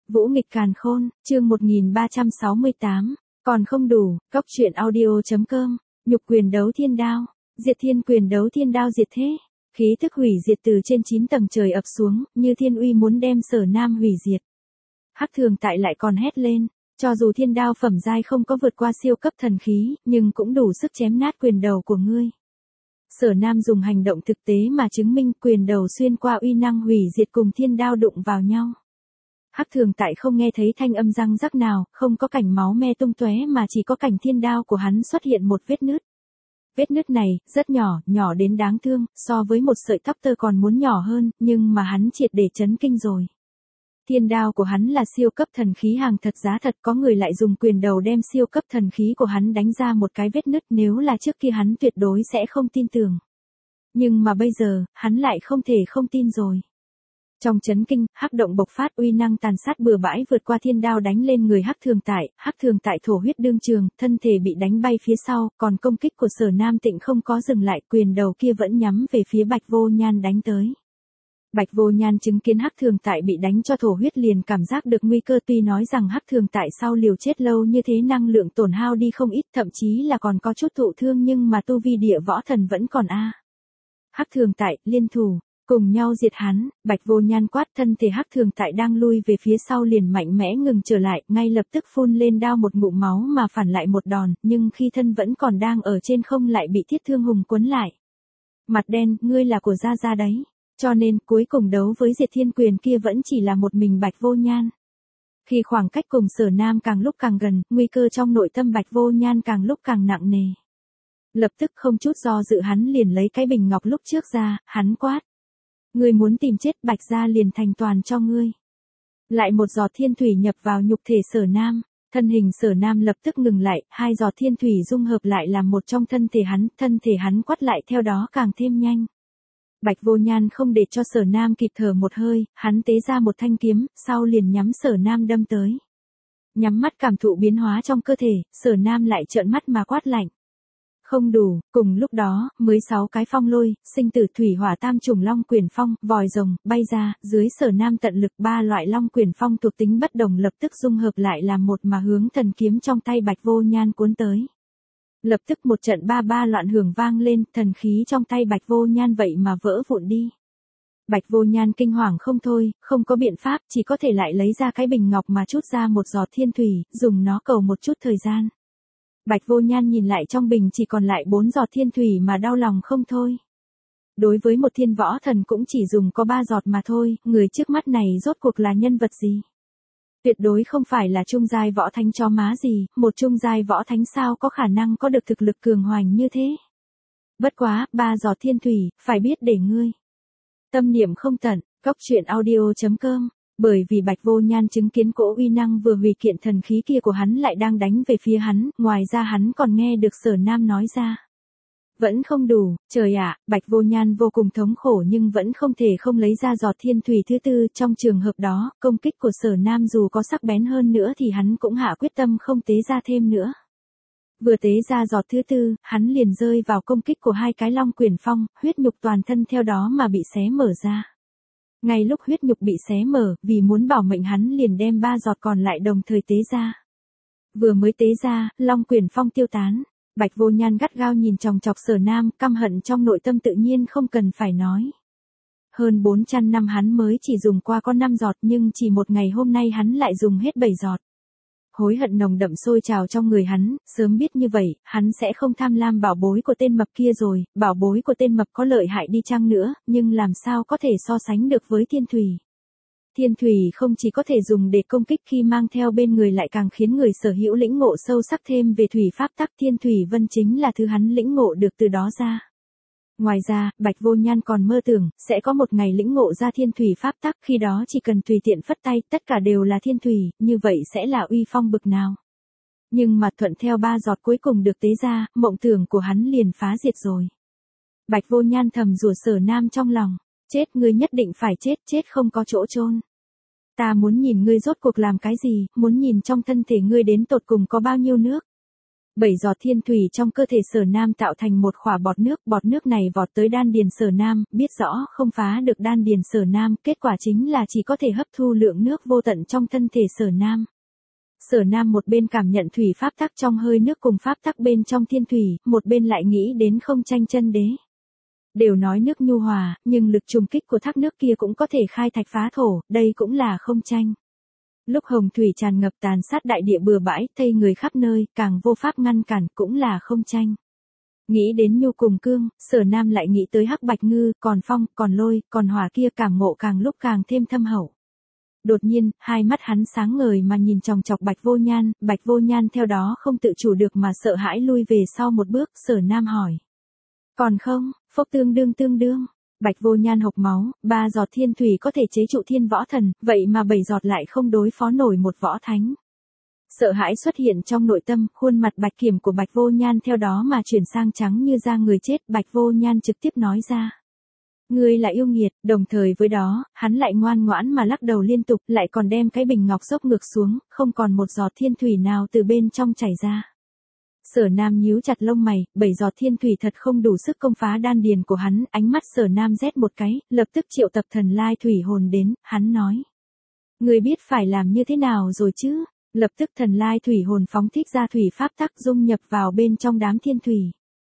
Vũ nghịch càn khôn, chương 1368, còn không đủ, cóc truyện audio.com, nhục quyền đấu thiên đao, diệt thiên quyền đấu thiên đao diệt thế, khí thức hủy diệt từ trên 9 tầng trời ập xuống, như thiên uy muốn đem Sở Nam hủy diệt. Hắc Thường Tại lại còn hét lên, cho dù thiên đao phẩm giai không có vượt qua siêu cấp thần khí, nhưng cũng đủ sức chém nát quyền đầu của ngươi. Sở Nam dùng hành động thực tế mà chứng minh quyền đầu xuyên qua uy năng hủy diệt cùng thiên đao đụng vào nhau. Hắc Thường Tại không nghe thấy thanh âm răng rắc nào, không có cảnh máu me tung tóe mà chỉ có cảnh thiên đao của hắn xuất hiện một vết nứt. Vết nứt này, rất nhỏ, nhỏ đến đáng thương, so với một sợi tóc tơ còn muốn nhỏ hơn, nhưng mà hắn triệt để chấn kinh rồi. Thiên đao của hắn là siêu cấp thần khí hàng thật giá thật, có người lại dùng quyền đầu đem siêu cấp thần khí của hắn đánh ra một cái vết nứt, nếu là trước kia hắn tuyệt đối sẽ không tin tưởng. Nhưng mà bây giờ, hắn lại không thể không tin rồi. Trong chấn kinh, hắc động bộc phát uy năng tàn sát bừa bãi vượt qua thiên đao đánh lên người Hắc Thường Tại thổ huyết đương trường, thân thể bị đánh bay phía sau, còn công kích của Sở Nam Tịnh không có dừng lại, quyền đầu kia vẫn nhắm về phía Bạch Vô Nhan đánh tới. Bạch Vô Nhan chứng kiến Hắc Thường Tại bị đánh cho thổ huyết liền cảm giác được nguy cơ, tuy nói rằng Hắc Thường Tại sau liều chết lâu như thế năng lượng tổn hao đi không ít, thậm chí là còn có chút thụ thương, nhưng mà tu vi địa võ thần vẫn còn a. Hắc Thường Tại, liên thủ, cùng nhau diệt hắn. Bạch Vô Nhan quát, thân thể Hắc Thường Tại đang lui về phía sau liền mạnh mẽ ngừng trở lại, ngay lập tức phun lên đao một ngụm máu mà phản lại một đòn, nhưng khi thân vẫn còn đang ở trên không lại bị Thiết Thương Hùng cuốn lại. Mặt đen, ngươi là của Gia Gia đấy. Cho nên, cuối cùng đấu với diệt thiên quyền kia vẫn chỉ là một mình Bạch Vô Nhan. Khi khoảng cách cùng Sở Nam càng lúc càng gần, nguy cơ trong nội tâm Bạch Vô Nhan càng lúc càng nặng nề. Lập tức không chút do dự hắn liền lấy cái bình ngọc lúc trước ra, hắn quát. Ngươi muốn tìm chết, Bạch gia liền thành toàn cho ngươi. Lại một giọt thiên thủy nhập vào nhục thể Sở Nam, thân hình Sở Nam lập tức ngừng lại, hai giọt thiên thủy dung hợp lại làm một trong thân thể hắn quát lại theo đó càng thêm nhanh. Bạch Vô Nhan không để cho Sở Nam kịp thở một hơi, hắn tế ra một thanh kiếm, sau liền nhắm Sở Nam đâm tới. Nhắm mắt cảm thụ biến hóa trong cơ thể, Sở Nam lại trợn mắt mà quát lạnh. Không đủ, cùng lúc đó, 16 cái phong lôi, sinh tử thủy hỏa tam trùng long quyền phong, vòi rồng, bay ra, dưới Sở Nam tận lực ba loại long quyền phong thuộc tính bất đồng lập tức dung hợp lại làm một mà hướng thần kiếm trong tay Bạch Vô Nhan cuốn tới. Lập tức một trận ba loạn hưởng vang lên, thần khí trong tay Bạch Vô Nhan vậy mà vỡ vụn đi. Bạch Vô Nhan kinh hoàng không thôi, không có biện pháp, chỉ có thể lại lấy ra cái bình ngọc mà chút ra một giọt thiên thủy, dùng nó cầu một chút thời gian. Bạch Vô Nhan nhìn lại trong bình chỉ còn lại 4 giọt thiên thủy mà đau lòng không thôi. Đối với một thiên võ thần cũng chỉ dùng có 3 giọt mà thôi, người trước mắt này rốt cuộc là nhân vật gì? Tuyệt đối không phải là trung giai võ thánh chó má gì, một trung giai võ thánh sao có khả năng có được thực lực cường hoành như thế. Bất quá, 3 giọt thiên thủy, phải biết để ngươi. Tâm niệm không tận, cóc truyện audio.com, bởi vì Bạch Vô Nhan chứng kiến cỗ uy năng vừa hủy kiện thần khí kia của hắn lại đang đánh về phía hắn, ngoài ra hắn còn nghe được Sở Nam nói ra. Vẫn không đủ, trời ạ, Bạch Vô Nhan vô cùng thống khổ nhưng vẫn không thể không lấy ra giọt thiên thủy thứ tư, trong trường hợp đó, công kích của Sở Nam dù có sắc bén hơn nữa thì hắn cũng hạ quyết tâm không tế ra thêm nữa. Vừa tế ra giọt thứ tư, hắn liền rơi vào công kích của hai cái long quyền phong, huyết nhục toàn thân theo đó mà bị xé mở ra. Ngay lúc huyết nhục bị xé mở, vì muốn bảo mệnh hắn liền đem 3 giọt còn lại đồng thời tế ra. Vừa mới tế ra, long quyền phong tiêu tán. Bạch Vô Nhan gắt gao nhìn chòng chọc Sở Nam, căm hận trong nội tâm tự nhiên không cần phải nói. Hơn 400 năm hắn mới chỉ dùng qua có 5 giọt nhưng chỉ một ngày hôm nay hắn lại dùng hết 7 giọt. Hối hận nồng đậm sôi trào trong người hắn, sớm biết như vậy, hắn sẽ không tham lam bảo bối của tên mập kia rồi, bảo bối của tên mập có lợi hại đi chăng nữa, nhưng làm sao có thể so sánh được với thiên thủy. Thiên thủy không chỉ có thể dùng để công kích khi mang theo bên người lại càng khiến người sở hữu lĩnh ngộ sâu sắc thêm về thủy pháp tắc, thiên thủy vân chính là thứ hắn lĩnh ngộ được từ đó ra. Ngoài ra, Bạch Vô Nhan còn mơ tưởng, sẽ có một ngày lĩnh ngộ ra thiên thủy pháp tắc, khi đó chỉ cần tùy tiện phất tay, tất cả đều là thiên thủy, như vậy sẽ là uy phong bực nào. Nhưng mà thuận theo 3 giọt cuối cùng được tế ra, mộng tưởng của hắn liền phá diệt rồi. Bạch Vô Nhan thầm rủa Sở Nam trong lòng, chết ngươi nhất định phải chết, chết không có chỗ chôn. Ta muốn nhìn ngươi rốt cuộc làm cái gì, muốn nhìn trong thân thể ngươi đến tột cùng có bao nhiêu nước. 7 giọt thiên thủy trong cơ thể Sở Nam tạo thành một khỏa bọt nước này vọt tới đan điền Sở Nam, biết rõ không phá được đan điền Sở Nam, kết quả chính là chỉ có thể hấp thu lượng nước vô tận trong thân thể Sở Nam. Sở Nam một bên cảm nhận thủy pháp tắc trong hơi nước cùng pháp tắc bên trong thiên thủy, một bên lại nghĩ đến không tranh chân đế. Đều nói nước nhu hòa, nhưng lực trùng kích của thác nước kia cũng có thể khai thạch phá thổ, đây cũng là không tranh. Lúc hồng thủy tràn ngập tàn sát đại địa bừa bãi, thây người khắp nơi, càng vô pháp ngăn cản, cũng là không tranh. Nghĩ đến nhu cùng cương, Sở Nam lại nghĩ tới hắc bạch ngư, còn phong, còn lôi, còn hỏa kia càng ngộ càng lúc càng thêm thâm hậu. Đột nhiên, hai mắt hắn sáng ngời mà nhìn chòng chọc Bạch Vô Nhan theo đó không tự chủ được mà sợ hãi lui về sau một bước, Sở Nam hỏi. Còn không, phốc tương đương. Bạch Vô Nhan hộc máu, 3 giọt thiên thủy có thể chế trụ thiên võ thần, vậy mà 7 giọt lại không đối phó nổi một võ thánh. Sợ hãi xuất hiện trong nội tâm, khuôn mặt bạch kiểm của Bạch Vô Nhan theo đó mà chuyển sang trắng như da người chết, Bạch Vô Nhan trực tiếp nói ra. Ngươi là yêu nghiệt, đồng thời với đó, hắn lại ngoan ngoãn mà lắc đầu liên tục, lại còn đem cái bình ngọc dốc ngược xuống, không còn một giọt thiên thủy nào từ bên trong chảy ra. Sở Nam nhíu chặt lông mày, 7 giọt thiên thủy thật không đủ sức công phá đan điền của hắn, ánh mắt Sở Nam rét một cái, lập tức triệu tập thần lai thủy hồn đến, hắn nói. Ngươi biết phải làm như thế nào rồi chứ? Lập tức thần lai thủy hồn phóng thích ra thủy pháp tắc dung nhập vào bên trong đám thiên thủy.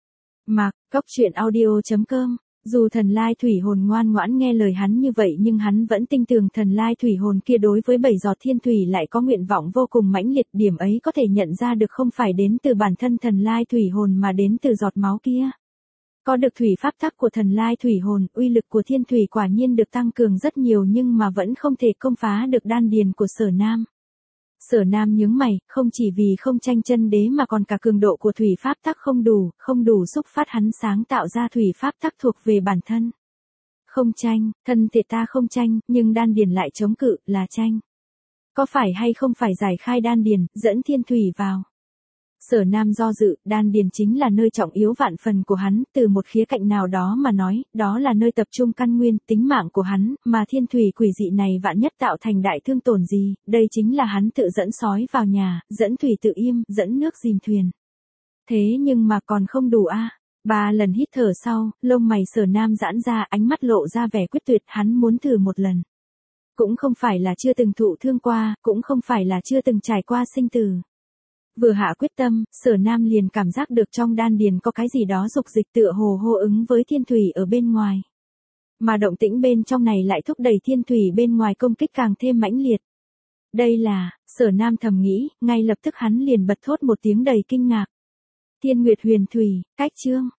Mạc, Cốc.audio.com. Dù thần lai thủy hồn ngoan ngoãn nghe lời hắn như vậy nhưng hắn vẫn tin tưởng thần lai thủy hồn kia đối với 7 giọt thiên thủy lại có nguyện vọng vô cùng mãnh liệt, điểm ấy có thể nhận ra được không phải đến từ bản thân thần lai thủy hồn mà đến từ giọt máu kia. Có được thủy pháp tắc của thần lai thủy hồn, uy lực của thiên thủy quả nhiên được tăng cường rất nhiều nhưng mà vẫn không thể công phá được đan điền của Sở Nam. Sở Nam nhướng mày, không chỉ vì không tranh chân đế mà còn cả cường độ của thủy pháp tắc không đủ xúc phát hắn sáng tạo ra thủy pháp tắc thuộc về bản thân. Không tranh, thân thể ta không tranh, nhưng đan điền lại chống cự, là tranh. Có phải hay không phải giải khai đan điền, dẫn thiên thủy vào? Sở Nam do dự, đan điền chính là nơi trọng yếu vạn phần của hắn, từ một khía cạnh nào đó mà nói, đó là nơi tập trung căn nguyên, tính mạng của hắn, mà thiên thủy quỷ dị này vạn nhất tạo thành đại thương tổn gì, đây chính là hắn tự dẫn sói vào nhà, dẫn thủy tự im, dẫn nước dìm thuyền. Thế nhưng mà còn không đủ a. 3 lần hít thở sau, lông mày Sở Nam giãn ra, ánh mắt lộ ra vẻ quyết tuyệt, hắn muốn thử một lần. Cũng không phải là chưa từng thụ thương qua, cũng không phải là chưa từng trải qua sinh tử. Vừa hạ quyết tâm, Sở Nam liền cảm giác được trong đan điền có cái gì đó dục dịch tựa hồ hô ứng với thiên thủy ở bên ngoài. Mà động tĩnh bên trong này lại thúc đẩy thiên thủy bên ngoài công kích càng thêm mãnh liệt. Đây là, Sở Nam thầm nghĩ, ngay lập tức hắn liền bật thốt một tiếng đầy kinh ngạc. Thiên Nguyệt Huyền Thủy, cách chương.